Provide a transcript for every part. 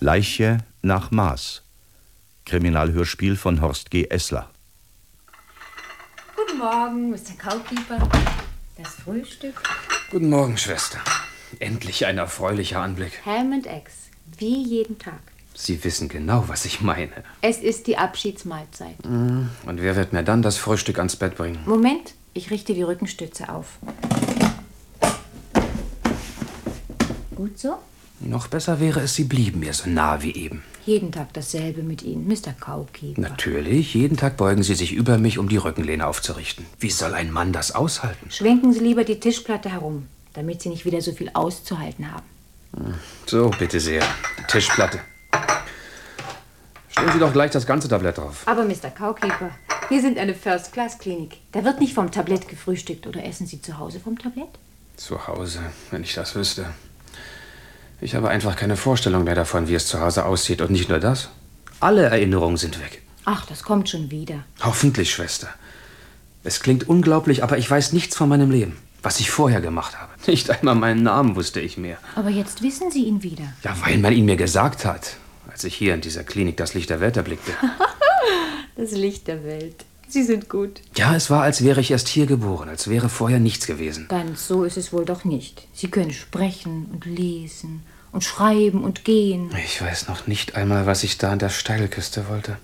Leiche nach Maß. Kriminalhörspiel von Horst G. Essler. Guten Morgen, Mr. Cowkeeper. Das Frühstück? Guten Morgen, Schwester. Endlich ein erfreulicher Anblick. Ham and Eggs, wie jeden Tag. Sie wissen genau, was ich meine. Es ist die Abschiedsmahlzeit. Und wer wird mir dann das Frühstück ans Bett bringen? Moment, ich richte die Rückenstütze auf. Gut so? Noch besser wäre es, Sie blieben mir so nah wie eben. Jeden Tag dasselbe mit Ihnen, Mr. Cowkeeper. Natürlich, jeden Tag beugen Sie sich über mich, um die Rückenlehne aufzurichten. Wie soll ein Mann das aushalten? Schwenken Sie lieber die Tischplatte herum, damit Sie nicht wieder so viel auszuhalten haben. So, bitte sehr. Tischplatte. Stellen Sie doch gleich das ganze Tablett drauf. Aber Mr. Cowkeeper, wir sind eine First-Class-Klinik. Da wird nicht vom Tablett gefrühstückt. Oder essen Sie zu Hause vom Tablett? Zu Hause, wenn ich das wüsste. Ich habe einfach keine Vorstellung mehr davon, wie es zu Hause aussieht. Und nicht nur das. Alle Erinnerungen sind weg. Ach, das kommt schon wieder. Hoffentlich, Schwester. Es klingt unglaublich, aber ich weiß nichts von meinem Leben. Was ich vorher gemacht habe. Nicht einmal meinen Namen wusste ich mehr. Aber jetzt wissen Sie ihn wieder. Ja, weil man ihn mir gesagt hat, als ich hier in dieser Klinik das Licht der Welt erblickte. Das Licht der Welt. Sie sind gut. Ja, es war, als wäre ich erst hier geboren, als wäre vorher nichts gewesen. Ganz so ist es wohl doch nicht. Sie können sprechen und lesen und schreiben und gehen. Ich weiß noch nicht einmal, was ich da an der Steilküste wollte.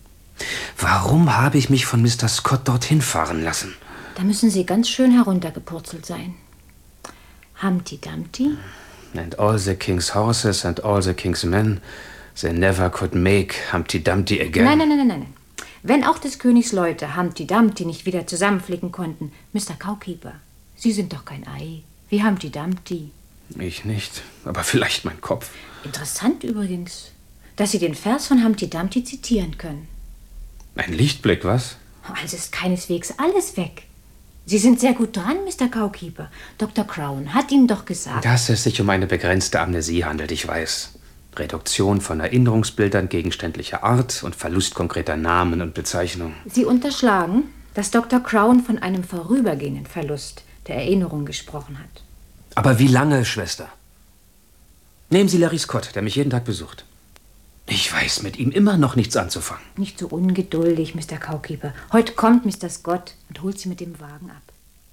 Warum habe ich mich von Mr. Scott dorthin fahren lassen? Da müssen Sie ganz schön heruntergepurzelt sein. Humpty Dumpty? And all the king's horses and all the king's men, they never could make Humpty Dumpty again. Nein. Wenn auch des Königs Leute Humpty Dumpty nicht wieder zusammenflicken konnten, Mr. Cowkeeper, Sie sind doch kein Ei, wie Humpty Dumpty. Ich nicht, aber vielleicht mein Kopf. Interessant übrigens, dass Sie den Vers von Humpty Dumpty zitieren können. Ein Lichtblick, was? Also ist keineswegs alles weg. Sie sind sehr gut dran, Mr. Cowkeeper. Dr. Crown hat Ihnen doch gesagt... Dass es sich um eine begrenzte Amnesie handelt, ich weiß. Reduktion von Erinnerungsbildern gegenständlicher Art und Verlust konkreter Namen und Bezeichnungen. Sie unterschlagen, dass Dr. Crown von einem vorübergehenden Verlust der Erinnerung gesprochen hat. Aber wie lange, Schwester? Nehmen Sie Larry Scott, der mich jeden Tag besucht. Ich weiß mit ihm immer noch nichts anzufangen. Nicht so ungeduldig, Mr. Cowkeeper. Heute kommt Mr. Scott und holt Sie mit dem Wagen ab.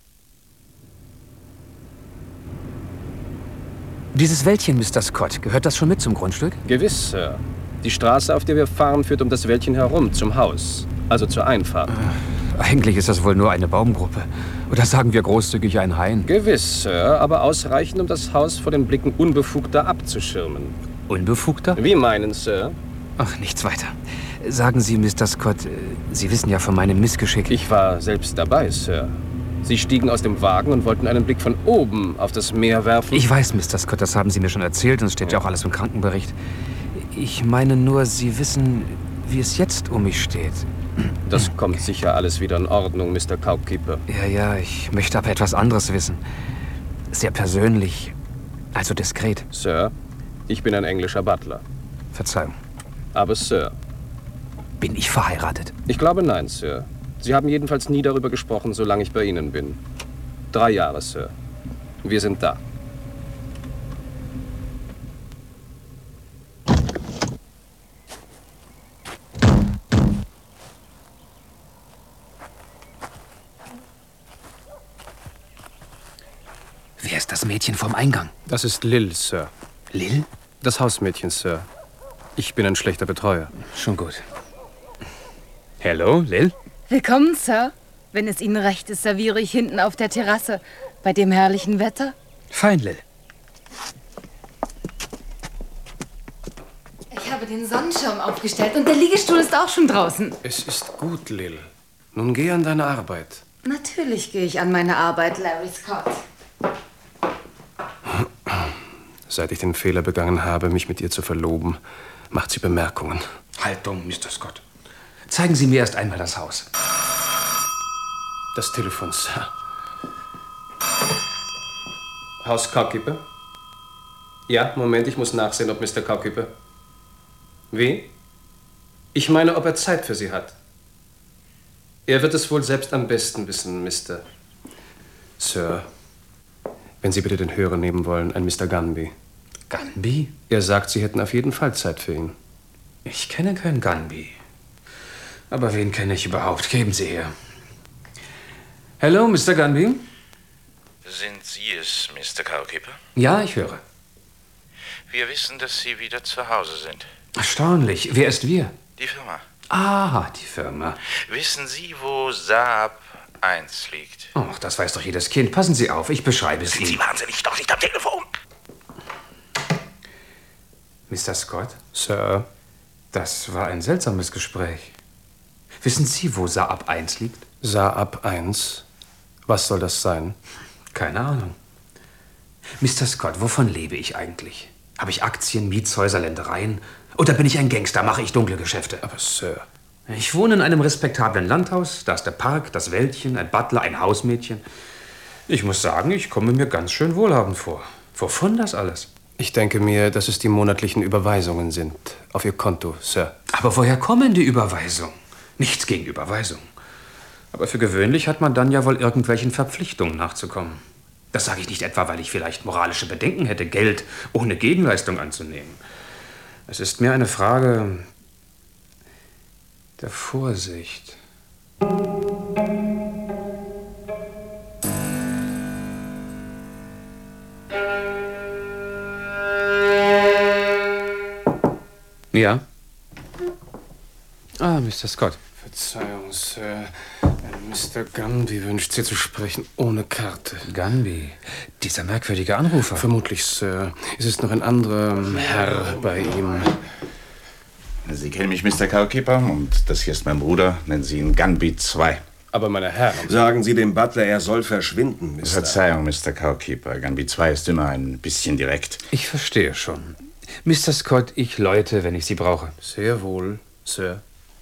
Dieses Wäldchen, Mr. Scott, gehört das schon mit zum Grundstück? Gewiss, Sir. Die Straße, auf der wir fahren, führt um das Wäldchen herum, zum Haus. Also zur Einfahrt. Eigentlich ist das wohl nur eine Baumgruppe. Oder sagen wir großzügig ein Hain? Gewiss, Sir, aber ausreichend, um das Haus vor den Blicken Unbefugter abzuschirmen. Unbefugter? Wie meinen, Sir? Ach, nichts weiter. Sagen Sie, Mr. Scott, Sie wissen ja von meinem Missgeschick. Ich war selbst dabei, Sir. Sie stiegen aus dem Wagen und wollten einen Blick von oben auf das Meer werfen. Ich weiß, Mr. Scott, das haben Sie mir schon erzählt und es steht ja auch alles im Krankenbericht. Ich meine nur, Sie wissen, wie es jetzt um mich steht. Das kommt sicher alles wieder in Ordnung, Mr. Cowkeeper. Ja, ich möchte aber etwas anderes wissen. Sehr persönlich, also diskret. Sir, ich bin ein englischer Butler. Verzeihung. Aber, Sir... Bin ich verheiratet? Ich glaube, nein, Sir. Sie haben jedenfalls nie darüber gesprochen, solange ich bei Ihnen bin. 3 Jahre, Sir. Wir sind da. Wer ist das Mädchen vom Eingang? Das ist Lil, Sir. Lil? Das Hausmädchen, Sir. Ich bin ein schlechter Betreuer. Schon gut. Hallo, Lil? Willkommen, Sir. Wenn es Ihnen recht ist, serviere ich hinten auf der Terrasse. Bei dem herrlichen Wetter. Fein, Lil. Ich habe den Sonnenschirm aufgestellt und der Liegestuhl ist auch schon draußen. Es ist gut, Lil. Nun geh an deine Arbeit. Natürlich gehe ich an meine Arbeit, Larry Scott. Seit ich den Fehler begangen habe, mich mit ihr zu verloben, macht sie Bemerkungen. Haltung, Mr. Scott. Zeigen Sie mir erst einmal das Haus. Das Telefon, Sir. Haus Cowkeeper? Ja, Moment, ich muss nachsehen, ob Mr. Cowkeeper... Wie? Ich meine, ob er Zeit für Sie hat. Er wird es wohl selbst am besten wissen, Mr. Sir, wenn Sie bitte den Hörer nehmen wollen, ein Mr. Gunby. Gunby? Er sagt, Sie hätten auf jeden Fall Zeit für ihn. Ich kenne keinen Gunby. Aber wen kenne ich überhaupt? Geben Sie her. Hallo, Mr. Gunby? Sind Sie es, Mr. Cowkeeper? Ja, ich höre. Wir wissen, dass Sie wieder zu Hause sind. Erstaunlich. Wer ist wir? Die Firma. Ah, die Firma. Wissen Sie, wo Saab 1 liegt? Ach, das weiß doch jedes Kind. Passen Sie auf, ich beschreibe es Ihnen. Sind Sie wahnsinnig? Doch nicht am Telefon! Mr. Scott? Sir? Das war ein seltsames Gespräch. Wissen Sie, wo Saab 1 liegt? Saab 1? Was soll das sein? Keine Ahnung. Mr. Scott, wovon lebe ich eigentlich? Habe ich Aktien, Mietshäuser, Ländereien? Oder bin ich ein Gangster, mache ich dunkle Geschäfte? Aber Sir... Ich wohne in einem respektablen Landhaus. Da ist der Park, das Wäldchen, ein Butler, ein Hausmädchen. Ich muss sagen, ich komme mir ganz schön wohlhabend vor. Wovon das alles? Ich denke mir, dass es die monatlichen Überweisungen sind. Auf Ihr Konto, Sir. Aber woher kommen die Überweisungen? Nichts gegen Überweisungen. Aber für gewöhnlich hat man dann ja wohl irgendwelchen Verpflichtungen nachzukommen. Das sage ich nicht etwa, weil ich vielleicht moralische Bedenken hätte, Geld ohne Gegenleistung anzunehmen. Es ist mehr eine Frage der Vorsicht. Ja? Ah, Mr. Scott. Verzeihung, Sir. Mr. Gunby wünscht Sie zu sprechen ohne Karte. Gunby, dieser merkwürdige Anrufer. Vermutlich, Sir. Es ist noch ein anderer Herr bei ihm. Sie kennen mich, Mr. Cowkeeper, und das hier ist mein Bruder. Nennen Sie ihn Gunby 2. Aber meine Herren... Sagen Sie dem Butler, er soll verschwinden, Mr. Verzeihung, Mr. Cowkeeper. Gunby 2 ist immer ein bisschen direkt. Ich verstehe schon. Mr. Scott, ich läute, wenn ich Sie brauche. Sehr wohl, Sir.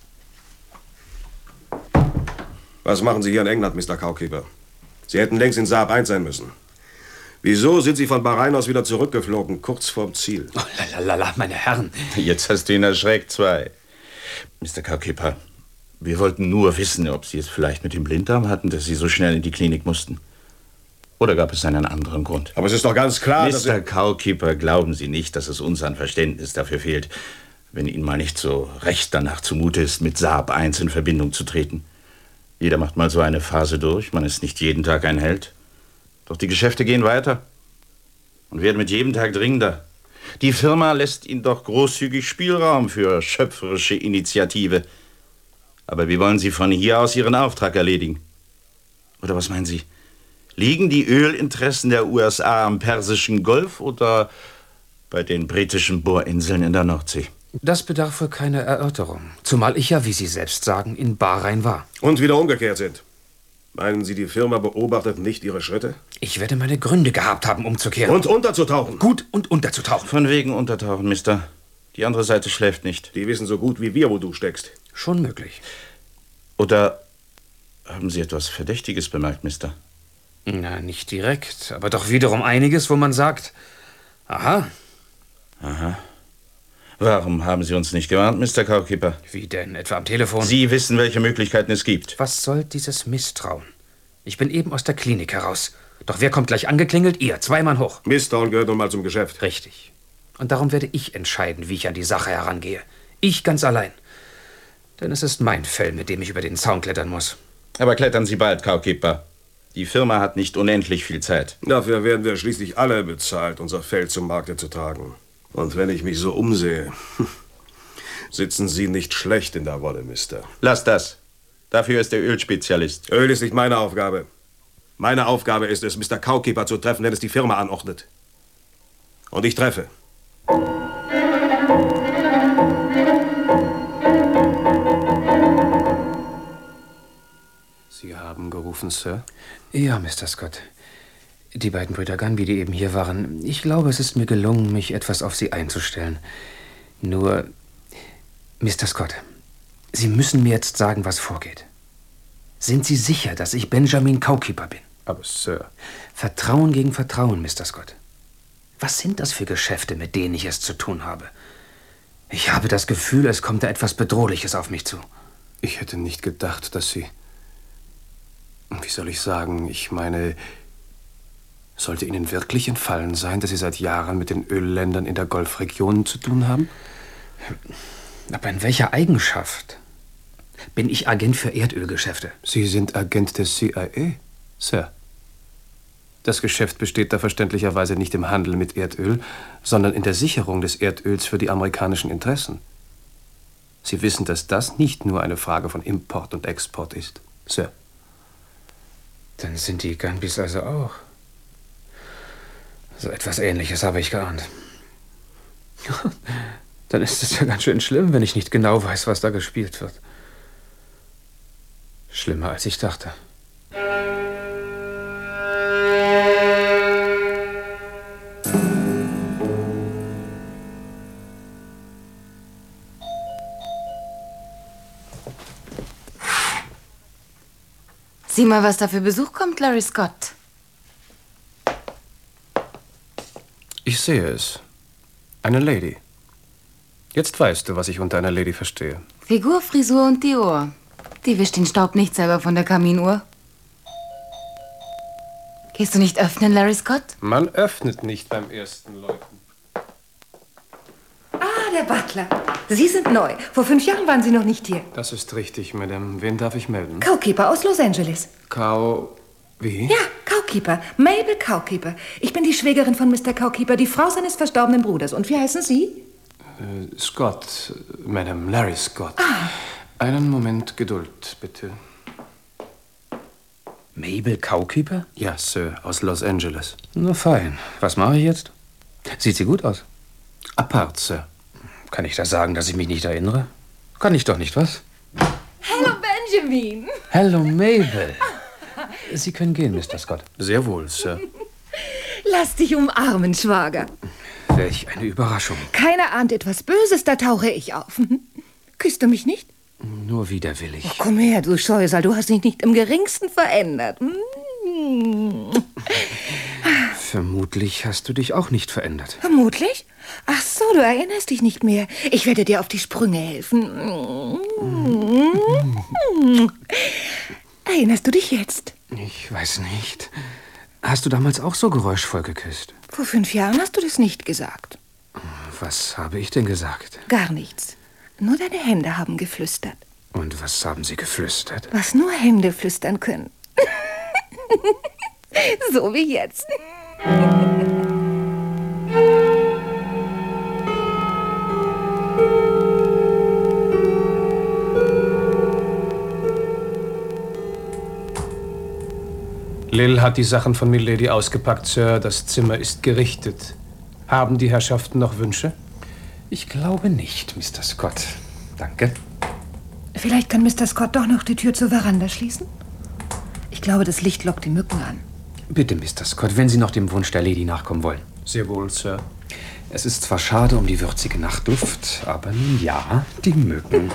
Was machen Sie hier in England, Mr. Cowkeeper? Sie hätten längst in Saab 1 sein müssen. Wieso sind Sie von Bahrain aus wieder zurückgeflogen, kurz vorm Ziel? Oh, lalalala, meine Herren. Jetzt hast du ihn erschreckt, 2. Mr. Cowkeeper, wir wollten nur wissen, ob Sie es vielleicht mit dem Blinddarm hatten, dass Sie so schnell in die Klinik mussten. Oder gab es einen anderen Grund? Aber es ist doch ganz klar, dass Mr. Cowkeeper, glauben Sie nicht, dass es uns an Verständnis dafür fehlt, wenn Ihnen mal nicht so recht danach zumute ist, mit Saab 1 in Verbindung zu treten. Jeder macht mal so eine Phase durch, man ist nicht jeden Tag ein Held. Doch die Geschäfte gehen weiter und werden mit jedem Tag dringender. Die Firma lässt Ihnen doch großzügig Spielraum für schöpferische Initiative. Aber wie wollen Sie von hier aus Ihren Auftrag erledigen? Oder was meinen Sie? Liegen die Ölinteressen der USA am Persischen Golf oder bei den britischen Bohrinseln in der Nordsee? Das bedarf wohl keiner Erörterung. Zumal ich ja, wie Sie selbst sagen, in Bahrain war. Und wieder umgekehrt sind. Meinen Sie, die Firma beobachtet nicht Ihre Schritte? Ich werde meine Gründe gehabt haben, umzukehren. Und unterzutauchen. Gut, und unterzutauchen. Von wegen untertauchen, Mister. Die andere Seite schläft nicht. Die wissen so gut wie wir, wo du steckst. Schon möglich. Oder haben Sie etwas Verdächtiges bemerkt, Mister? Na, nicht direkt, aber doch wiederum einiges, wo man sagt, aha. Aha. Warum haben Sie uns nicht gewarnt, Mr. Cowkeeper? Wie denn? Etwa am Telefon? Sie wissen, welche Möglichkeiten es gibt. Was soll dieses Misstrauen? Ich bin eben aus der Klinik heraus. Doch wer kommt gleich angeklingelt? Ihr, 2 Mann hoch. Misstrauen gehört nun mal zum Geschäft. Richtig. Und darum werde ich entscheiden, wie ich an die Sache herangehe. Ich ganz allein. Denn es ist mein Fell, mit dem ich über den Zaun klettern muss. Aber klettern Sie bald, Cowkeeper. Die Firma hat nicht unendlich viel Zeit. Dafür werden wir schließlich alle bezahlt, unser Feld zum Markte zu tragen. Und wenn ich mich so umsehe, sitzen Sie nicht schlecht in der Wolle, Mister. Lass das. Dafür ist der Ölspezialist. Öl ist nicht meine Aufgabe. Meine Aufgabe ist es, Mr. Cowkeeper zu treffen, wenn es die Firma anordnet. Und ich treffe. Sie haben gerufen, Sir? Ja, Mr. Scott. Die beiden Brüder Gunby, die eben hier waren. Ich glaube, es ist mir gelungen, mich etwas auf sie einzustellen. Nur, Mr. Scott, Sie müssen mir jetzt sagen, was vorgeht. Sind Sie sicher, dass ich Benjamin Cowkeeper bin? Aber, Sir... Vertrauen gegen Vertrauen, Mr. Scott. Was sind das für Geschäfte, mit denen ich es zu tun habe? Ich habe das Gefühl, es kommt da etwas Bedrohliches auf mich zu. Ich hätte nicht gedacht, dass Sie... Wie soll ich sagen? Ich meine... Sollte Ihnen wirklich entfallen sein, dass Sie seit Jahren mit den Ölländern in der Golfregion zu tun haben? Aber in welcher Eigenschaft? Bin ich Agent für Erdölgeschäfte? Sie sind Agent des CIA, Sir. Das Geschäft besteht da verständlicherweise nicht im Handel mit Erdöl, sondern in der Sicherung des Erdöls für die amerikanischen Interessen. Sie wissen, dass das nicht nur eine Frage von Import und Export ist, Sir. Dann sind die Gambis also auch. So etwas Ähnliches habe ich geahnt. Dann ist es ja ganz schön schlimm, wenn ich nicht genau weiß, was da gespielt wird. Schlimmer, als ich dachte. Sieh mal, was da für Besuch kommt, Larry Scott. Ich sehe es. Eine Lady. Jetzt weißt du, was ich unter einer Lady verstehe. Figur, Frisur und die Uhr. Die wischt den Staub nicht selber von der Kaminuhr. Gehst du nicht öffnen, Larry Scott? Man öffnet nicht beim ersten Läuten. Ah, der Butler. Sie sind neu. Vor 5 Jahren waren Sie noch nicht hier. Das ist richtig, Madame. Wen darf ich melden? Cowkeeper aus Los Angeles. Wie? Ja, Cowkeeper. Mabel Cowkeeper. Ich bin die Schwägerin von Mr. Cowkeeper, die Frau seines verstorbenen Bruders. Und wie heißen Sie? Scott, Madame Larry Scott. Ah. Einen Moment Geduld, bitte. Mabel Cowkeeper? Ja, Sir, aus Los Angeles. Na fein. Was mache ich jetzt? Sieht sie gut aus? Apart, Sir. Kann ich da sagen, dass ich mich nicht erinnere? Kann ich doch nicht, was? Hallo, Benjamin. Hallo, Mabel. Sie können gehen, Mr. Scott. Sehr wohl, Sir. Lass dich umarmen, Schwager. Welch eine Überraschung. Keiner ahnt etwas Böses, da tauche ich auf. Küsst du mich nicht? Nur widerwillig. Oh, komm her, du Scheusal, du hast dich nicht im Geringsten verändert. Vermutlich hast du dich auch nicht verändert. Vermutlich? Ach so, du erinnerst dich nicht mehr. Ich werde dir auf die Sprünge helfen. Erinnerst du dich jetzt? Ich weiß nicht. Hast du damals auch so geräuschvoll geküsst? Vor 5 Jahren hast du das nicht gesagt. Was habe ich denn gesagt? Gar nichts. Nur deine Hände haben geflüstert. Und was haben sie geflüstert? Was nur Hände flüstern können. So wie jetzt. Lil hat die Sachen von Milady ausgepackt, Sir. Das Zimmer ist gerichtet. Haben die Herrschaften noch Wünsche? Ich glaube nicht, Mr. Scott. Danke. Vielleicht kann Mr. Scott doch noch die Tür zur Veranda schließen? Ich glaube, das Licht lockt die Mücken an. Bitte, Mr. Scott, wenn Sie noch dem Wunsch der Lady nachkommen wollen. Sehr wohl, Sir. Es ist zwar schade um die würzige Nachtluft, aber nun ja, die Mücken.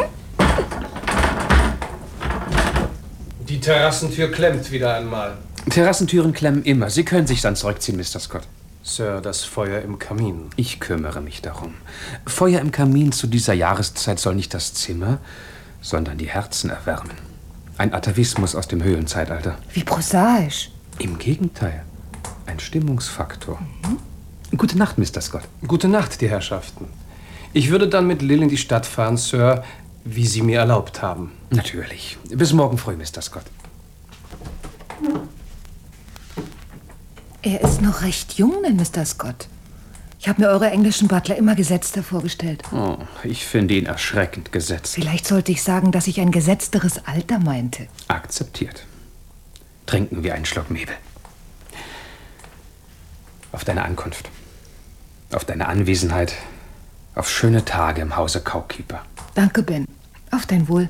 Die Terrassentür klemmt wieder einmal. Terrassentüren klemmen immer. Sie können sich dann zurückziehen, Mr. Scott. Sir, das Feuer im Kamin. Ich kümmere mich darum. Feuer im Kamin zu dieser Jahreszeit soll nicht das Zimmer, sondern die Herzen erwärmen. Ein Atavismus aus dem Höhlenzeitalter. Wie prosaisch. Im Gegenteil. Ein Stimmungsfaktor. Gute Nacht, Mr. Scott. Gute Nacht, die Herrschaften. Ich würde dann mit Lil in die Stadt fahren, Sir, wie Sie mir erlaubt haben. Natürlich. Bis morgen früh, Mr. Scott. Er ist noch recht jung, denn Mr. Scott. Ich habe mir eure englischen Butler immer gesetzter vorgestellt. Oh, ich finde ihn erschreckend gesetzt. Vielleicht sollte ich sagen, dass ich ein gesetzteres Alter meinte. Akzeptiert. Trinken wir einen Schluck, Mabel. Auf deine Ankunft. Auf deine Anwesenheit. Auf schöne Tage im Hause Cowkeeper. Danke, Ben. Auf dein Wohl.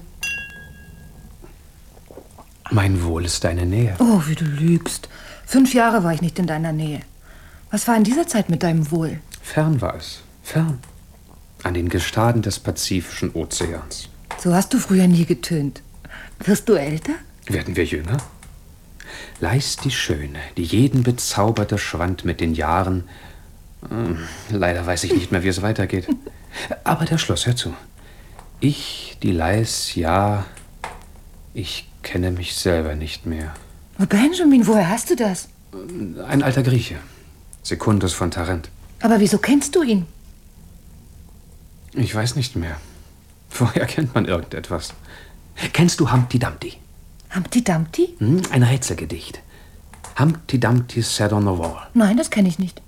Mein Wohl ist deine Nähe. Oh, wie du lügst. 5 Jahre war ich nicht in deiner Nähe. Was war in dieser Zeit mit deinem Wohl? Fern war es. Fern. An den Gestaden des Pazifischen Ozeans. So hast du früher nie getönt. Wirst du älter? Werden wir jünger? Leis die Schöne, die jeden bezauberte, schwand mit den Jahren. Leider weiß ich nicht mehr, wie es weitergeht. Aber der Schluss, hör zu. Ich, die Leis, ja, ich kenne mich selber nicht mehr. Oh, Benjamin, woher hast du das? Ein alter Grieche. Secundus von Tarent. Aber wieso kennst du ihn? Ich weiß nicht mehr. Woher kennt man irgendetwas? Kennst du Humpty Dumpty? Humpty Dumpty? Ein Rätselgedicht. Humpty Dumpty sat on the wall. Nein, das kenne ich nicht.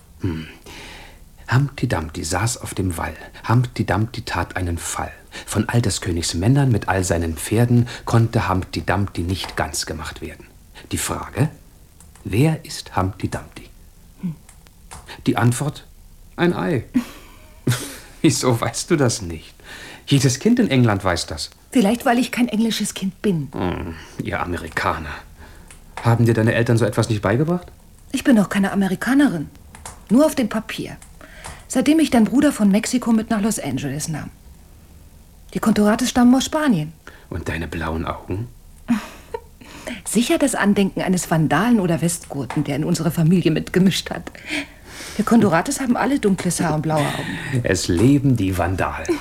Humpty Dumpty saß auf dem Wall. Humpty Dumpty tat einen Fall. Von all des Königs Männern mit all seinen Pferden konnte Humpty Dumpty nicht ganz gemacht werden. Die Frage: Wer ist Humpty Dumpty? Die Antwort: ein Ei. Wieso weißt du das nicht? Jedes Kind in England weiß das. Vielleicht, weil ich kein englisches Kind bin. Ihr Amerikaner. Haben dir deine Eltern so etwas nicht beigebracht? Ich bin doch keine Amerikanerin. Nur auf dem Papier. Seitdem mich dein Bruder von Mexiko mit nach Los Angeles nahm. Die Contorates stammen aus Spanien. Und deine blauen Augen? Sicher das Andenken eines Vandalen oder Westgurten, der in unsere Familie mitgemischt hat. Wir Contorates haben alle dunkles Haar und blaue Augen. Es leben die Vandalen.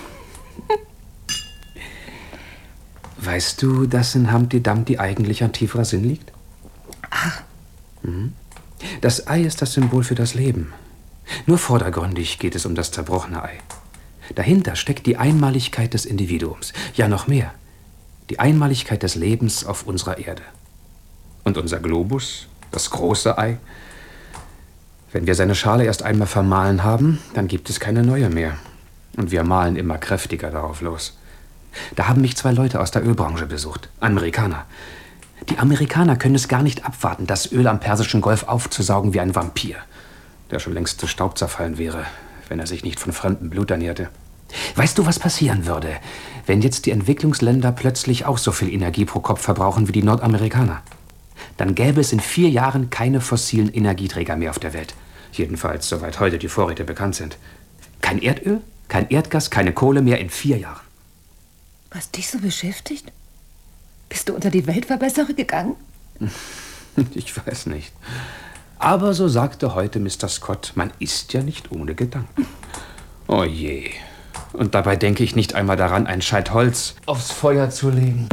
Weißt du, dass in Humpty Dumpty eigentlich ein tieferer Sinn liegt? Ach. Das Ei ist das Symbol für das Leben. Nur vordergründig geht es um das zerbrochene Ei. Dahinter steckt die Einmaligkeit des Individuums. Ja, noch mehr. Die Einmaligkeit des Lebens auf unserer Erde. Und unser Globus, das große Ei, wenn wir seine Schale erst einmal vermahlen haben, dann gibt es keine neue mehr. Und wir mahlen immer kräftiger darauf los. Da haben mich 2 Leute aus der Ölbranche besucht. Amerikaner. Die Amerikaner können es gar nicht abwarten, das Öl am Persischen Golf aufzusaugen wie ein Vampir, der schon längst zu Staub zerfallen wäre, wenn er sich nicht von fremdem Blut ernährte. Weißt du, was passieren würde, wenn jetzt die Entwicklungsländer plötzlich auch so viel Energie pro Kopf verbrauchen wie die Nordamerikaner? Dann gäbe es in 4 Jahren keine fossilen Energieträger mehr auf der Welt. Jedenfalls, soweit heute die Vorräte bekannt sind. Kein Erdöl, kein Erdgas, keine Kohle mehr in 4 Jahren. Was dich so beschäftigt? Bist du unter die Weltverbesserer gegangen? Ich weiß nicht. Aber so sagte heute Mr. Scott, man ist ja nicht ohne Gedanken. Oh je. Und dabei denke ich nicht einmal daran, ein Scheit Holz aufs Feuer zu legen.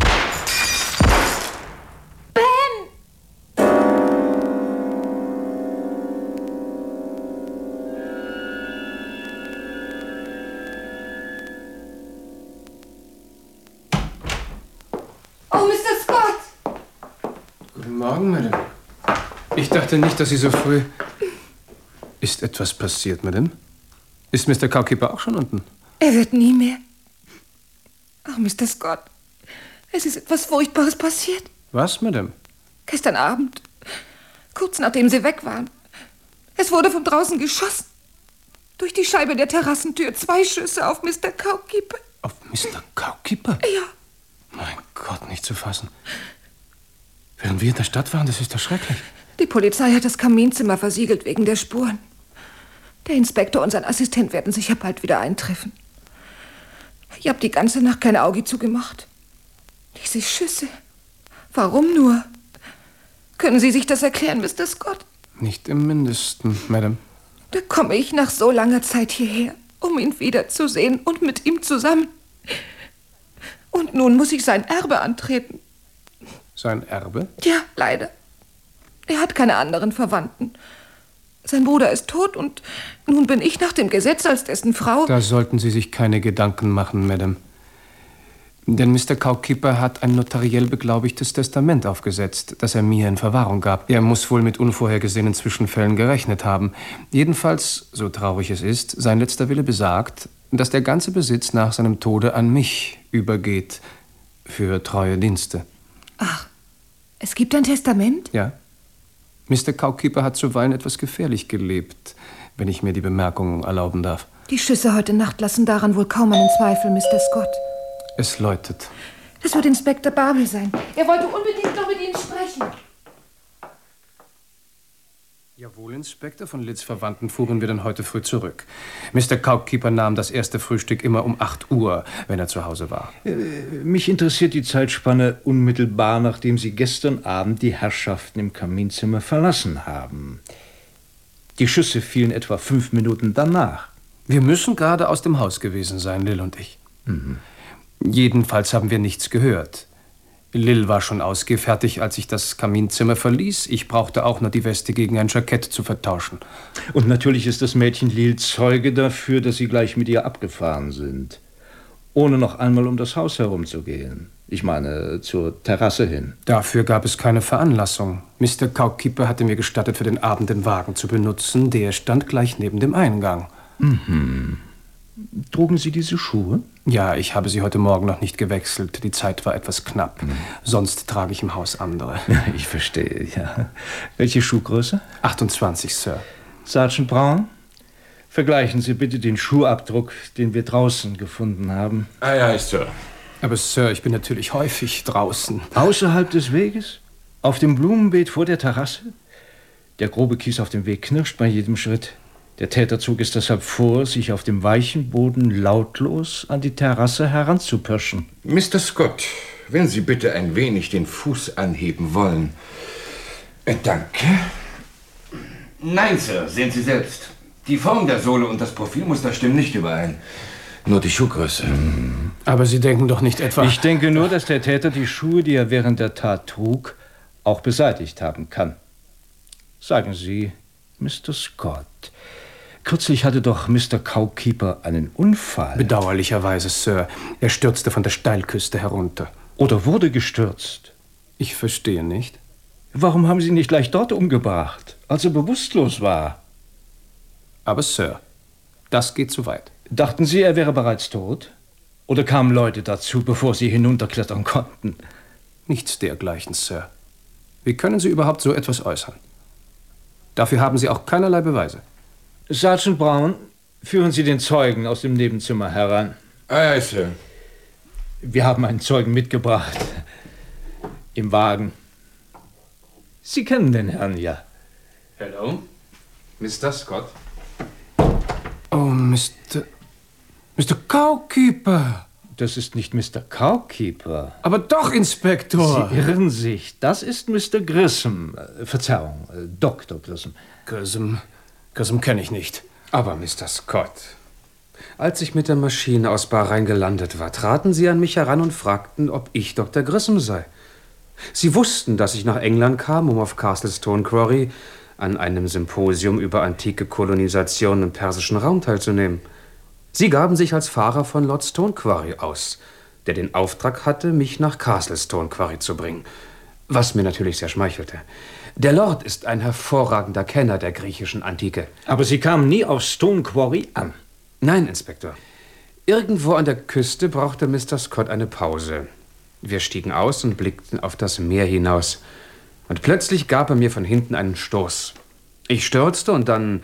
Oh, Mr. Scott! Guten Morgen, Madame. Ich dachte nicht, dass Sie so früh... Ist etwas passiert, Madame? Ist Mr. Cowkeeper auch schon unten? Er wird nie mehr. Ach, Mr. Scott, es ist etwas Furchtbares passiert. Was, Madame? Gestern Abend, kurz nachdem Sie weg waren. Es wurde von draußen geschossen. Durch die Scheibe der Terrassentür 2 Schüsse auf Mr. Cowkeeper. Auf Mr. Cowkeeper? Ja. Mein Gott, nicht zu fassen. Während wir in der Stadt waren, das ist doch schrecklich. Die Polizei hat das Kaminzimmer versiegelt wegen der Spuren. Der Inspektor und sein Assistent werden sicher bald wieder eintreffen. Ich habe die ganze Nacht kein Auge zugemacht. Diese Schüsse. Warum nur? Können Sie sich das erklären, Mr. Scott? Nicht im Mindesten, Madame. Da komme ich nach so langer Zeit hierher, um ihn wiederzusehen und mit ihm zusammen. Und nun muss ich sein Erbe antreten. Sein Erbe? Ja, leider. Er hat keine anderen Verwandten. Sein Bruder ist tot und nun bin ich nach dem Gesetz als dessen Frau... Da sollten Sie sich keine Gedanken machen, Madame. Denn Mr. Cowkeeper hat ein notariell beglaubigtes Testament aufgesetzt, das er mir in Verwahrung gab. Er muss wohl mit unvorhergesehenen Zwischenfällen gerechnet haben. Jedenfalls, so traurig es ist, sein letzter Wille besagt, dass der ganze Besitz nach seinem Tode an mich übergeht für treue Dienste. Ach, es gibt ein Testament? Ja. Mr. Cowkeeper hat zuweilen etwas gefährlich gelebt, wenn ich mir die Bemerkung erlauben darf. Die Schüsse heute Nacht lassen daran wohl kaum einen Zweifel, Mr. Scott. Es läutet. Das wird Inspektor Babel sein. Er wollte unbedingt noch mit Ihnen sprechen. Jawohl, Inspektor. Von Lids Verwandten fuhren wir dann heute früh zurück. Mr. Cowkeeper nahm das erste Frühstück immer um 8 Uhr, wenn er zu Hause war. Mich interessiert die Zeitspanne unmittelbar, nachdem Sie gestern Abend die Herrschaften im Kaminzimmer verlassen haben. Die Schüsse fielen etwa 5 Minuten danach. Wir müssen gerade aus dem Haus gewesen sein, Lil und ich. Jedenfalls haben wir nichts gehört. Lil war schon ausgefertigt, als ich das Kaminzimmer verließ. Ich brauchte auch nur die Weste gegen ein Jackett zu vertauschen. Und natürlich ist das Mädchen Lil Zeuge dafür, dass Sie gleich mit ihr abgefahren sind. Ohne noch einmal um das Haus herumzugehen. Ich meine, zur Terrasse hin. Dafür gab es keine Veranlassung. Mr. Cowkeeper hatte mir gestattet, für den Abend den Wagen zu benutzen. Der stand gleich neben dem Eingang. Mhm. Trugen Sie diese Schuhe? Ja, ich habe sie heute Morgen noch nicht gewechselt. Die Zeit war etwas knapp. Sonst trage ich im Haus andere. Ich verstehe, ja. Welche Schuhgröße? 28, Sir. Sergeant Brown, vergleichen Sie bitte den Schuhabdruck, den wir draußen gefunden haben. Ja, Sir. Aber, Sir, ich bin natürlich häufig draußen. Außerhalb des Weges? Auf dem Blumenbeet vor der Terrasse? Der grobe Kies auf dem Weg knirscht bei jedem Schritt. Der Täter zog es deshalb vor, sich auf dem weichen Boden lautlos an die Terrasse heranzupirschen. Mr. Scott, wenn Sie bitte ein wenig den Fuß anheben wollen. Danke. Nein, Sir, sehen Sie selbst. Die Form der Sohle und das Profilmuster stimmen nicht überein. Nur die Schuhgröße. Aber Sie denken doch nicht etwa... Ich denke nur, dass der Täter die Schuhe, die er während der Tat trug, auch beseitigt haben kann. Sagen Sie, Mr. Scott, kürzlich hatte doch Mr. Cowkeeper einen Unfall. Bedauerlicherweise, Sir. Er stürzte von der Steilküste herunter. Oder wurde gestürzt. Ich verstehe nicht. Warum haben Sie ihn nicht gleich dort umgebracht, als er bewusstlos war? Aber, Sir, das geht zu weit. Dachten Sie, er wäre bereits tot? Oder kamen Leute dazu, bevor Sie hinunterklettern konnten? Nichts dergleichen, Sir. Wie können Sie überhaupt so etwas äußern? Dafür haben Sie auch keinerlei Beweise. Sergeant Brown, führen Sie den Zeugen aus dem Nebenzimmer heran. Ja, Sir. Wir haben einen Zeugen mitgebracht. Im Wagen. Sie kennen den Herrn ja. Hello, Mr. Scott. Oh, Mr. Cowkeeper. Das ist nicht Mr. Cowkeeper. Aber doch, Inspektor. Sie irren sich. Das ist Mr. Grissom. Verzeihung, Dr. Grissom. Grissom kenne ich nicht. Aber, Mr. Scott, als ich mit der Maschine aus Bahrain gelandet war, traten Sie an mich heran und fragten, ob ich Dr. Grissom sei. Sie wussten, dass ich nach England kam, um auf Castle Stone Quarry an einem Symposium über antike Kolonisation im persischen Raum teilzunehmen. Sie gaben sich als Fahrer von Lord Stone Quarry aus, der den Auftrag hatte, mich nach Castle Stone Quarry zu bringen, was mir natürlich sehr schmeichelte. Der Lord ist ein hervorragender Kenner der griechischen Antike. Aber Sie kamen nie auf Stone Quarry an? Nein, Inspektor. Irgendwo an der Küste brauchte Mr. Scott eine Pause. Wir stiegen aus und blickten auf das Meer hinaus. Und plötzlich gab er mir von hinten einen Stoß. Ich stürzte und dann,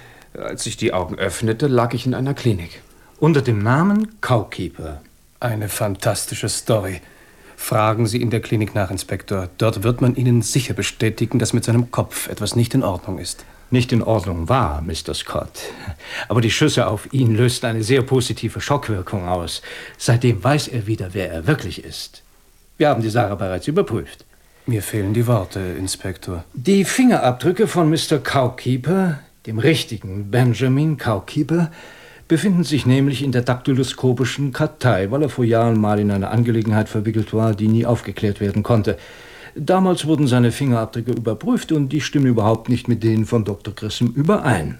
als ich die Augen öffnete, lag ich in einer Klinik. Unter dem Namen Cowkeeper. Eine fantastische Story. Fragen Sie in der Klinik nach, Inspektor. Dort wird man Ihnen sicher bestätigen, dass mit seinem Kopf etwas nicht in Ordnung ist. Nicht in Ordnung war, Mr. Scott. Aber die Schüsse auf ihn lösten eine sehr positive Schockwirkung aus. Seitdem weiß er wieder, wer er wirklich ist. Wir haben die Sache bereits überprüft. Mir fehlen die Worte, Inspektor. Die Fingerabdrücke von Mr. Cowkeeper, dem richtigen Benjamin Cowkeeper, befinden sich nämlich in der daktyloskopischen Kartei, weil er vor Jahren mal in eine Angelegenheit verwickelt war, die nie aufgeklärt werden konnte. Damals wurden seine Fingerabdrücke überprüft und die stimmen überhaupt nicht mit denen von Dr. Grissom überein.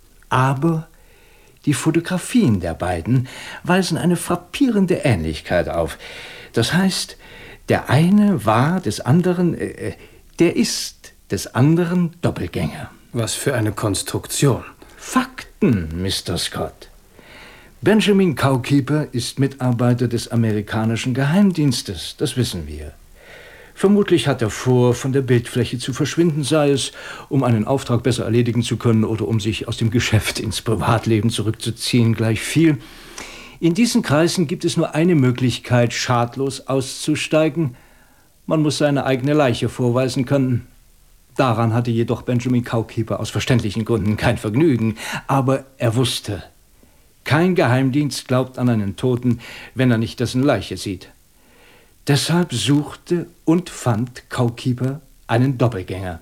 Aber die Fotografien der beiden weisen eine frappierende Ähnlichkeit auf. Das heißt, der eine war des anderen, der ist des anderen Doppelgänger. Was für eine Konstruktion. Fakten, Mr. Scott. Benjamin Cowkeeper ist Mitarbeiter des amerikanischen Geheimdienstes, das wissen wir. Vermutlich hat er vor, von der Bildfläche zu verschwinden, sei es, um einen Auftrag besser erledigen zu können oder um sich aus dem Geschäft ins Privatleben zurückzuziehen, gleich viel. In diesen Kreisen gibt es nur eine Möglichkeit, schadlos auszusteigen. Man muss seine eigene Leiche vorweisen können. Daran hatte jedoch Benjamin Cowkeeper aus verständlichen Gründen kein Vergnügen. Aber er wusste, kein Geheimdienst glaubt an einen Toten, wenn er nicht dessen Leiche sieht. Deshalb suchte und fand Cowkeeper einen Doppelgänger,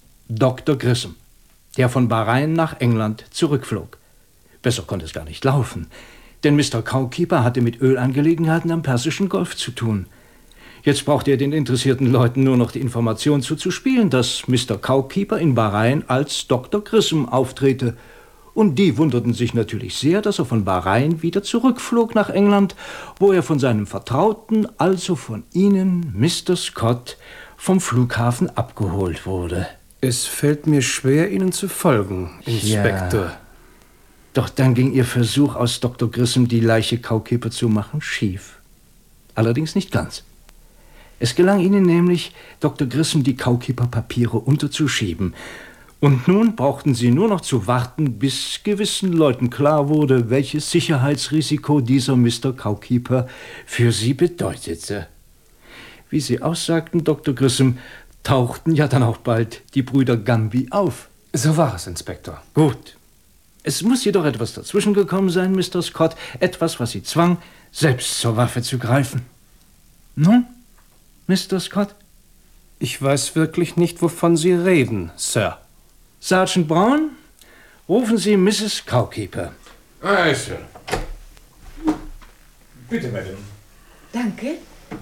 Dr. Grissom, der von Bahrain nach England zurückflog. Besser konnte es gar nicht laufen, denn Mr. Cowkeeper hatte mit Ölangelegenheiten am Persischen Golf zu tun. Jetzt braucht er den interessierten Leuten nur noch die Information zuzuspielen, dass Mr. Cowkeeper in Bahrain als Dr. Grissom auftrete. Und die wunderten sich natürlich sehr, dass er von Bahrain wieder zurückflog nach England, wo er von seinem Vertrauten, also von Ihnen, Mr. Scott, vom Flughafen abgeholt wurde. Es fällt mir schwer, Ihnen zu folgen, Inspektor. Ja. Doch dann ging Ihr Versuch, aus Dr. Grissom die Leiche Cowkeeper zu machen, schief. Allerdings nicht ganz. Es gelang Ihnen nämlich, Dr. Grissom die Cowkeeper-Papiere unterzuschieben. Und nun brauchten Sie nur noch zu warten, bis gewissen Leuten klar wurde, welches Sicherheitsrisiko dieser Mr. Cowkeeper für Sie bedeutete. Wie Sie aussagten, Dr. Grissom, tauchten ja dann auch bald die Brüder Gamby auf. So war es, Inspektor. Gut. Es muss jedoch etwas dazwischen gekommen sein, Mr. Scott. Etwas, was Sie zwang, selbst zur Waffe zu greifen. Nun, Mr. Scott? Ich weiß wirklich nicht, wovon Sie reden, Sir. Sergeant Brown, rufen Sie Mrs. Cowkeeper. Aye, Sir. Bitte, Madame. Danke.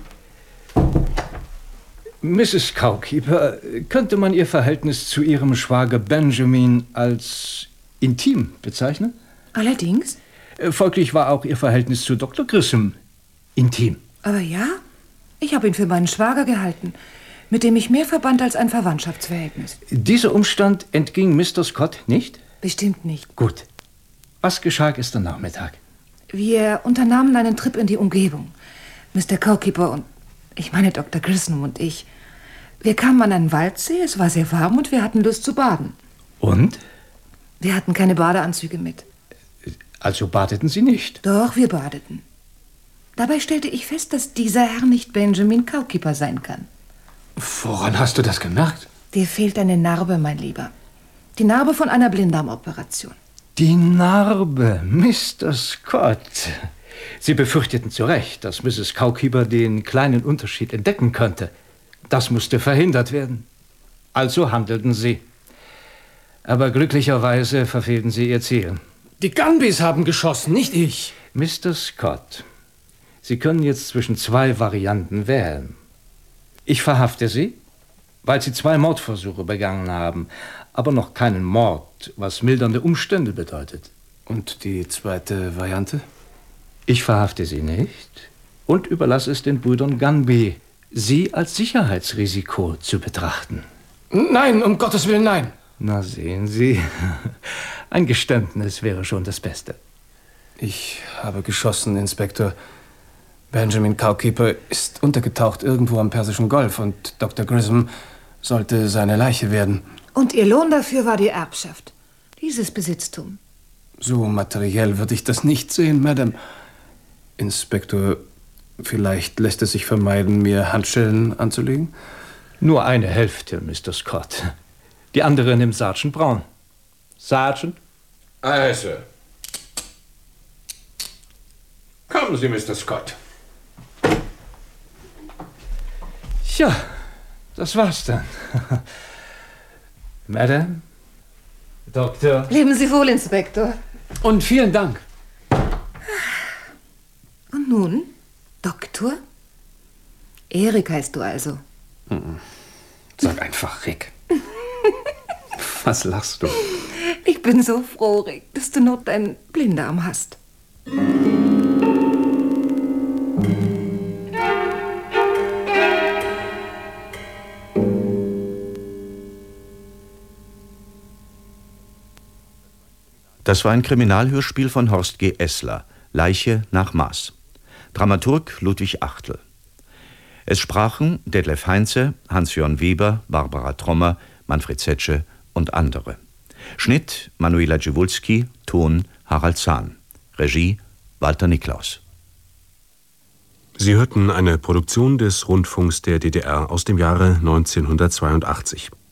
Mrs. Cowkeeper, könnte man Ihr Verhältnis zu Ihrem Schwager Benjamin als intim bezeichnen? Allerdings. Folglich war auch Ihr Verhältnis zu Dr. Grissom intim. Aber ja, ich habe ihn für meinen Schwager gehalten, mit dem ich mehr verband als ein Verwandtschaftsverhältnis. Dieser Umstand entging Mr. Scott nicht? Bestimmt nicht. Gut. Was geschah gestern Nachmittag? Wir unternahmen einen Trip in die Umgebung. Mr. Cowkeeper und, ich meine Dr. Grissom und ich. Wir kamen an einen Waldsee, es war sehr warm und wir hatten Lust zu baden. Und? Wir hatten keine Badeanzüge mit. Also badeten Sie nicht? Doch, wir badeten. Dabei stellte ich fest, dass dieser Herr nicht Benjamin Cowkeeper sein kann. Woran hast du das gemerkt? Dir fehlt eine Narbe, mein Lieber. Die Narbe von einer Blinddarmoperation. Die Narbe, Mr. Scott. Sie befürchteten zu Recht, dass Mrs. Cowkeeper den kleinen Unterschied entdecken könnte. Das musste verhindert werden. Also handelten Sie. Aber glücklicherweise verfehlten Sie Ihr Ziel. Die Gambys haben geschossen, nicht ich. Mr. Scott, Sie können jetzt zwischen zwei Varianten wählen. Ich verhafte Sie, weil Sie 2 Mordversuche begangen haben, aber noch keinen Mord, was mildernde Umstände bedeutet. Und die zweite Variante? Ich verhafte Sie nicht und überlasse es den Brüdern Gamby, Sie als Sicherheitsrisiko zu betrachten. Nein, um Gottes Willen, nein. Na, sehen Sie, ein Geständnis wäre schon das Beste. Ich habe geschossen, Inspektor. Benjamin Cowkeeper ist untergetaucht irgendwo am Persischen Golf und Dr. Grissom sollte seine Leiche werden. Und Ihr Lohn dafür war die Erbschaft. Dieses Besitztum. So materiell würde ich das nicht sehen, Madame. Inspektor, vielleicht lässt es sich vermeiden, mir Handschellen anzulegen? Nur eine Hälfte, Mr. Scott. Die andere nimmt Sergeant Brown. Sergeant? Aye, Sir. Kommen Sie, Mr. Scott. Ja, das war's dann. Madame? Doktor? Leben Sie wohl, Inspektor. Und vielen Dank. Und nun, Doktor? Erik heißt du also. Sag einfach Rick. Was lachst du? Ich bin so froh, Rick, dass du noch deinen Blinddarm hast. Das war ein Kriminalhörspiel von Horst G. Essler, Leiche nach Maß. Dramaturg Ludwig Achtel. Es sprachen Detlef Heinze, Hans-Jörn Weber, Barbara Trommer, Manfred Zetsche und andere. Schnitt Manuela Dziewulski, Ton Harald Zahn. Regie Walter Niklaus. Sie hörten eine Produktion des Rundfunks der DDR aus dem Jahre 1982.